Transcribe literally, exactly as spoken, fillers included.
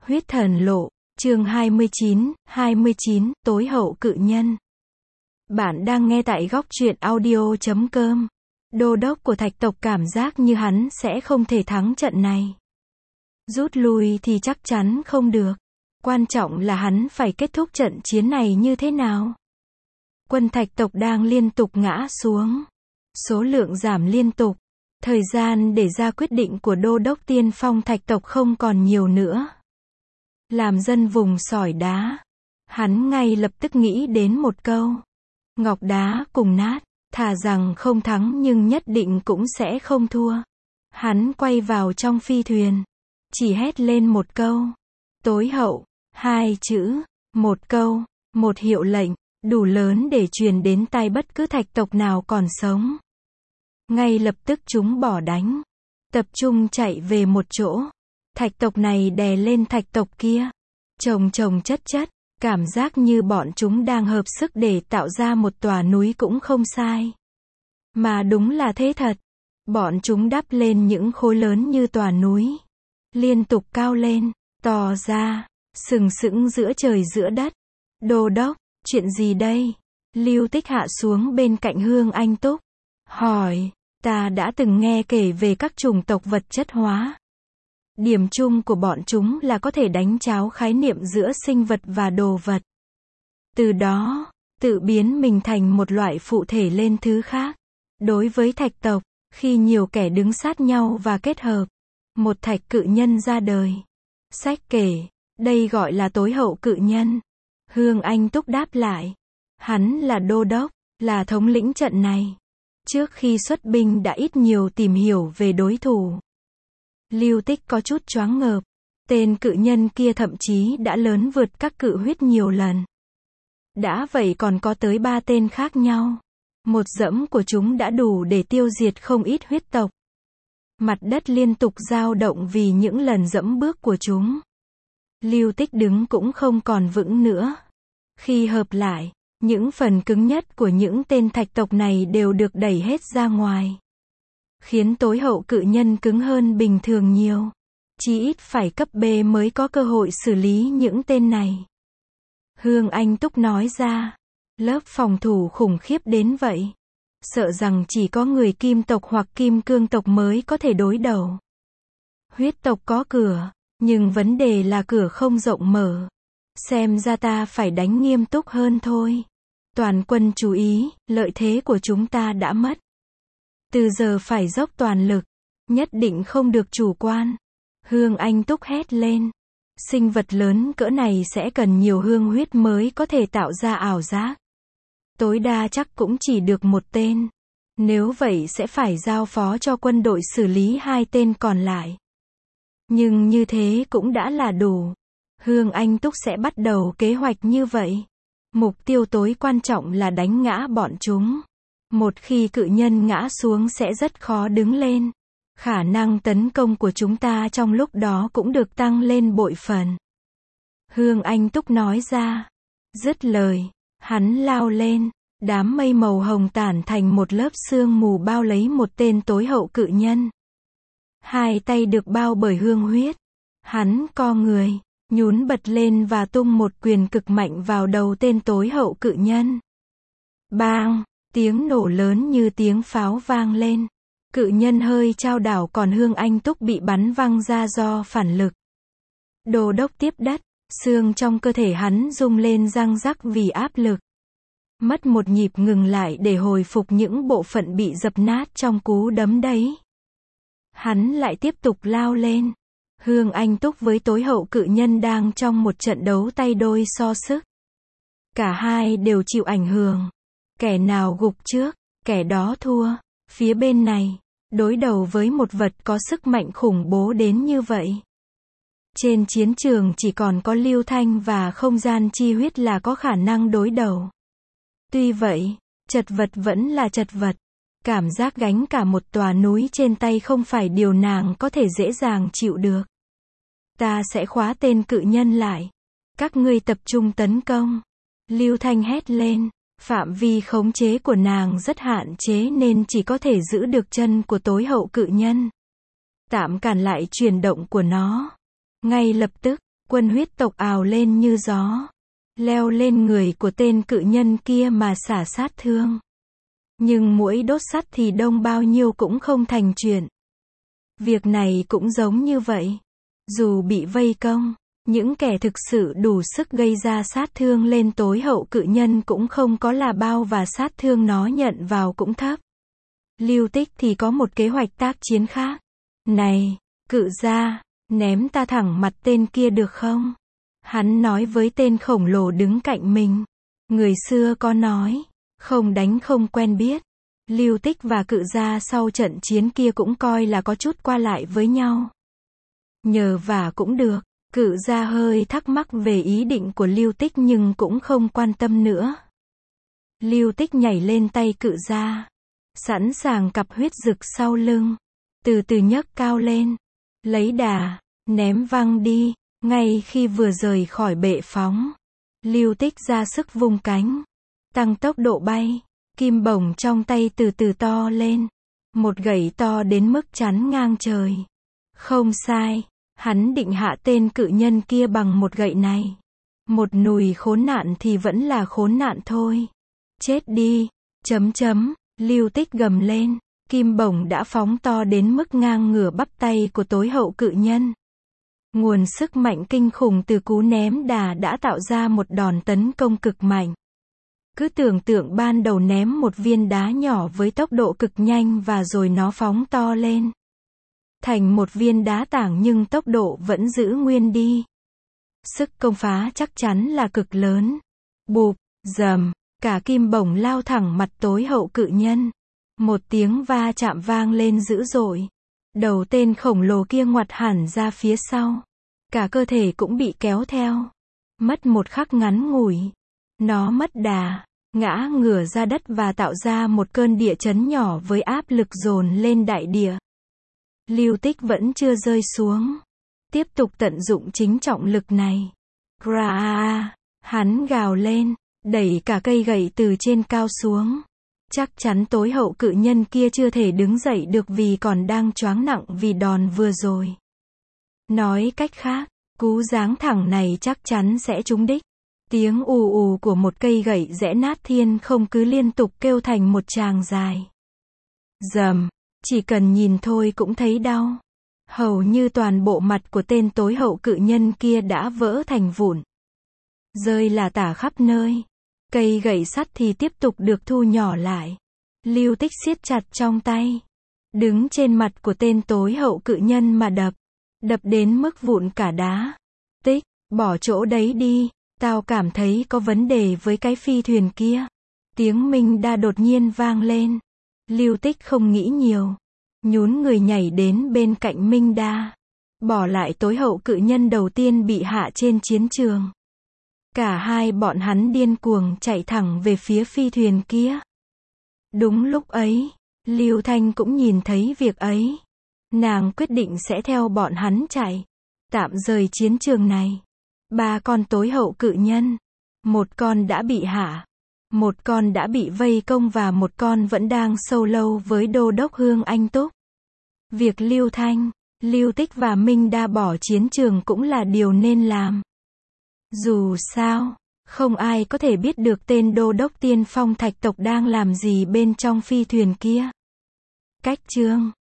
Huyết thần lộ, chương hai mươi chín, hai mươi chín, tối hậu cự nhân. Bạn đang nghe tại góc truyện audio chấm com. Đô đốc của thạch tộc cảm giác như hắn sẽ không thể thắng trận này. Rút lui thì chắc chắn không được. Quan trọng là hắn phải kết thúc trận chiến này như thế nào. Quân thạch tộc đang liên tục ngã xuống. Số lượng giảm liên tục. Thời gian để ra quyết định của đô đốc tiên phong thạch tộc không còn nhiều nữa. Làm dân vùng sỏi đá. Hắn ngay lập tức nghĩ đến một câu. Ngọc đá cùng nát, thà rằng không thắng nhưng nhất định cũng sẽ không thua. Hắn quay vào trong phi thuyền. Chỉ hét lên một câu. Tối hậu, hai chữ, một câu, một hiệu lệnh, đủ lớn để truyền đến tai bất cứ thạch tộc nào còn sống. Ngay lập tức chúng bỏ đánh. Tập trung chạy về một chỗ. Thạch tộc này đè lên thạch tộc kia. Chồng chồng chất chất. Cảm giác như bọn chúng đang hợp sức để tạo ra một tòa núi cũng không sai. Mà đúng là thế thật. Bọn chúng đắp lên những khối lớn như tòa núi. Liên tục cao lên, to ra, sừng sững giữa trời giữa đất. Đô đốc, chuyện gì đây? Lưu Tích hạ xuống bên cạnh Hương Anh Túc. Hỏi, ta đã từng nghe kể về các chủng tộc vật chất hóa. Điểm chung của bọn chúng là có thể đánh tráo khái niệm giữa sinh vật và đồ vật. Từ đó, tự biến mình thành một loại phụ thể lên thứ khác. Đối với thạch tộc, khi nhiều kẻ đứng sát nhau và kết hợp, một thạch cự nhân ra đời. Sách kể, đây gọi là tối hậu cự nhân. Hương Anh Túc đáp lại. Hắn là đô đốc, là thống lĩnh trận này. Trước khi xuất binh đã ít nhiều tìm hiểu về đối thủ. Lưu Tích có chút choáng ngợp. Tên cự nhân kia thậm chí đã lớn vượt các cự huyết nhiều lần. Đã vậy còn có tới ba tên khác nhau. Một dẫm của chúng đã đủ để tiêu diệt không ít huyết tộc. Mặt đất liên tục dao động vì những lần dẫm bước của chúng. Lưu Tích đứng cũng không còn vững nữa. Khi hợp lại, những phần cứng nhất của những tên thạch tộc này đều được đẩy hết ra ngoài. Khiến tối hậu cự nhân cứng hơn bình thường nhiều. Chỉ ít phải cấp B mới có cơ hội xử lý những tên này. Hương Anh Túc nói ra. Lớp phòng thủ khủng khiếp đến vậy. Sợ rằng chỉ có người kim tộc hoặc kim cương tộc mới có thể đối đầu. Huyết tộc có cửa, nhưng vấn đề là cửa không rộng mở. Xem ra ta phải đánh nghiêm túc hơn thôi. Toàn quân chú ý, lợi thế của chúng ta đã mất. Từ giờ phải dốc toàn lực, nhất định không được chủ quan. Hương Anh Túc hét lên. Sinh vật lớn cỡ này sẽ cần nhiều hương huyết mới có thể tạo ra ảo giác. Tối đa chắc cũng chỉ được một tên. Nếu vậy sẽ phải giao phó cho quân đội xử lý hai tên còn lại. Nhưng như thế cũng đã là đủ. Hương Anh Túc sẽ bắt đầu kế hoạch như vậy. Mục tiêu tối quan trọng là đánh ngã bọn chúng. Một khi cự nhân ngã xuống sẽ rất khó đứng lên. Khả năng tấn công của chúng ta trong lúc đó cũng được tăng lên bội phần. Hương Anh Túc nói ra. Dứt lời, hắn lao lên. Đám mây màu hồng tản thành một lớp sương mù bao lấy một tên tối hậu cự nhân. Hai tay được bao bởi hương huyết. Hắn co người, nhún bật lên và tung một quyền cực mạnh vào đầu tên tối hậu cự nhân. Bang! Tiếng nổ lớn như tiếng pháo vang lên. Cự nhân hơi chao đảo còn Hương Anh Túc bị bắn văng ra do phản lực. Đô đốc tiếp đất, xương trong cơ thể hắn rung lên răng rắc vì áp lực. Mất một nhịp ngừng lại để hồi phục những bộ phận bị dập nát trong cú đấm đấy. Hắn lại tiếp tục lao lên. Hương Anh Túc với tối hậu cự nhân đang trong một trận đấu tay đôi so sức. Cả hai đều chịu ảnh hưởng. Kẻ nào gục trước, kẻ đó thua. Phía bên này, đối đầu với một vật có sức mạnh khủng bố đến như vậy. Trên chiến trường chỉ còn có Lưu Thanh và không gian chi huyết là có khả năng đối đầu. Tuy vậy, chật vật vẫn là chật vật. Cảm giác gánh cả một tòa núi trên tay không phải điều nàng có thể dễ dàng chịu được. Ta sẽ khóa tên cự nhân lại. Các ngươi tập trung tấn công. Lưu Thanh hét lên. Phạm vi khống chế của nàng rất hạn chế nên chỉ có thể giữ được chân của tối hậu cự nhân. Tạm cản lại chuyển động của nó. Ngay lập tức, Quân huyết tộc ào lên như gió, leo lên người của tên cự nhân kia mà xả sát thương. Nhưng muỗi đốt sắt thì đông bao nhiêu cũng không thành chuyện. Việc này cũng giống như vậy. Dù bị vây công, những kẻ thực sự đủ sức gây ra sát thương lên tối hậu cự nhân cũng không có là bao và sát thương nó nhận vào cũng thấp. Lưu Tích thì có một kế hoạch tác chiến khác. Này, cự gia, ném ta thẳng mặt tên kia được không? Hắn nói với tên khổng lồ đứng cạnh mình. Người xưa có nói, không đánh không quen biết. Lưu Tích và cự gia sau trận chiến kia cũng coi là có chút qua lại với nhau. Nhờ vả cũng được, cự gia hơi thắc mắc về ý định của Lưu Tích nhưng cũng không quan tâm nữa. Lưu Tích nhảy lên tay cự gia, sẵn sàng cặp huyết dực sau lưng, từ từ nhấc cao lên, lấy đà, ném văng đi. Ngay khi vừa rời khỏi bệ phóng, Lưu Tích ra sức vung cánh, tăng tốc độ bay, kim bổng trong tay từ từ to lên, một gậy to đến mức chắn ngang trời. Không sai, hắn định hạ tên cự nhân kia bằng một gậy này. Một nùi khốn nạn thì vẫn là khốn nạn thôi. Chết đi, chấm chấm, Lưu Tích gầm lên, kim bổng đã phóng to đến mức ngang ngửa bắp tay của tối hậu cự nhân. Nguồn sức mạnh kinh khủng từ cú ném đà đã tạo ra một đòn tấn công cực mạnh. Cứ tưởng tượng ban đầu ném một viên đá nhỏ với tốc độ cực nhanh và rồi nó phóng to lên thành một viên đá tảng nhưng tốc độ vẫn giữ nguyên đi. Sức công phá chắc chắn là cực lớn. Bụp, dầm, cả kim bổng lao thẳng mặt tối hậu cự nhân. Một tiếng va chạm vang lên dữ dội. Đầu tên khổng lồ kia ngoặt hẳn ra phía sau. Cả cơ thể cũng bị kéo theo. Mất một khắc ngắn ngủi, nó mất đà, ngã ngửa ra đất và tạo ra một cơn địa chấn nhỏ với áp lực dồn lên đại địa. Lưu Tích vẫn chưa rơi xuống. Tiếp tục tận dụng chính trọng lực này. Gra, hắn gào lên, đẩy cả cây gậy từ trên cao xuống. Chắc chắn tối hậu cự nhân kia chưa thể đứng dậy được vì còn đang choáng nặng vì đòn vừa rồi. Nói cách khác, cú giáng thẳng này chắc chắn sẽ trúng đích. Tiếng ù ù của một cây gậy rẽ nát thiên không cứ liên tục kêu thành một tràng dài. Dầm, chỉ cần nhìn thôi cũng thấy đau. Hầu như toàn bộ mặt của tên tối hậu cự nhân kia đã vỡ thành vụn. Rơi là tả khắp nơi. Cây gậy sắt thì tiếp tục được thu nhỏ lại. Lưu Tích siết chặt trong tay. Đứng trên mặt của tên tối hậu cự nhân mà đập. Đập đến mức vụn cả đá. Tích, bỏ chỗ đấy đi. Tao cảm thấy có vấn đề với cái phi thuyền kia. Tiếng Minh Đa đột nhiên vang lên. Lưu Tích không nghĩ nhiều. Nhún người nhảy đến bên cạnh Minh Đa. Bỏ lại tối hậu cự nhân đầu tiên bị hạ trên chiến trường. Cả hai bọn hắn điên cuồng chạy thẳng về phía phi thuyền kia. Đúng lúc ấy, Lưu Thanh cũng nhìn thấy việc ấy. Nàng quyết định sẽ theo bọn hắn chạy. Tạm rời chiến trường này. Ba con tối hậu cự nhân. Một con đã bị hạ. Một con đã bị vây công và một con vẫn đang sâu lâu với đô đốc Hương Anh Túc. Việc Lưu Thanh, Lưu Tích và Minh Đa bỏ chiến trường cũng là điều nên làm. Dù sao, không ai có thể biết được tên đô đốc tiên phong thạch tộc đang làm gì bên trong phi thuyền kia. Cách chương